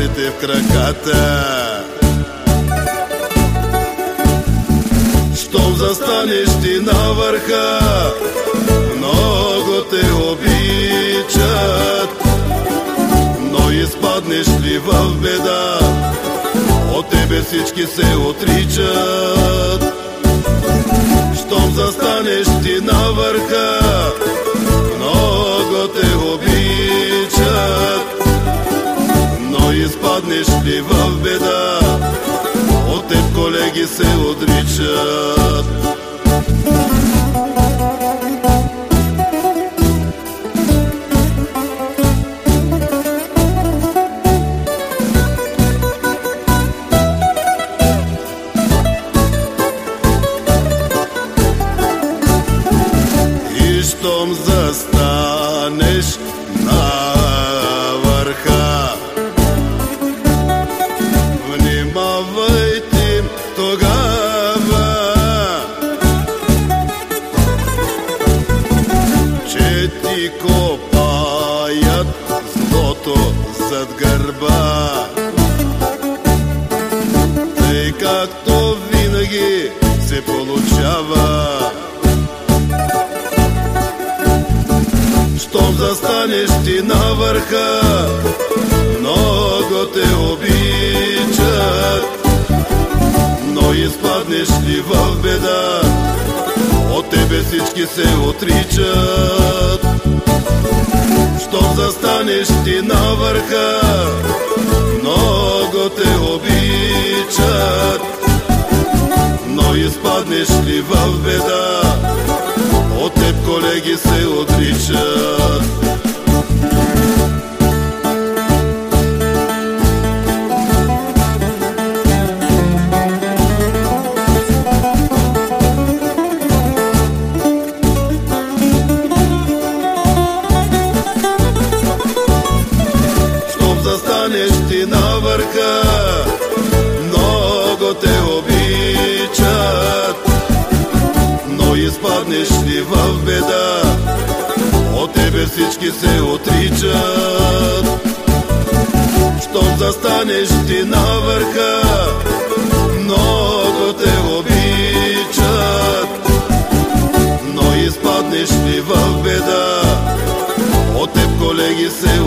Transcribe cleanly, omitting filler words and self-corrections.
лаврите в краката. Щом застанеш ти на върха, много те обичат, но изпаднеш ли в беда, от тебе всички се отричат. Щом застанеш ти на върха, много те обичат, но изпаднеш ли в беда, от теб колеги се отричат. Щом застанеш на върха, внимавай ти тогава, че ти копаят злото зад гърба, тъй както винаги се получава. Щом застанеш ти на върха, много те обичат, но изпаднеш ли в беда, от тебе всички се отричат. Щом застанеш ти на върха, много те обичат, но изпаднеш ли в беда, от теб колеги се отричат. Щом застанеш ти на върха, много те обичат, но изпаднеш ли в беда, от тебе всички се отричат. Щом застанеш ти на върха, много те обичат, но изпаднеш ли в беда, от теб колеги се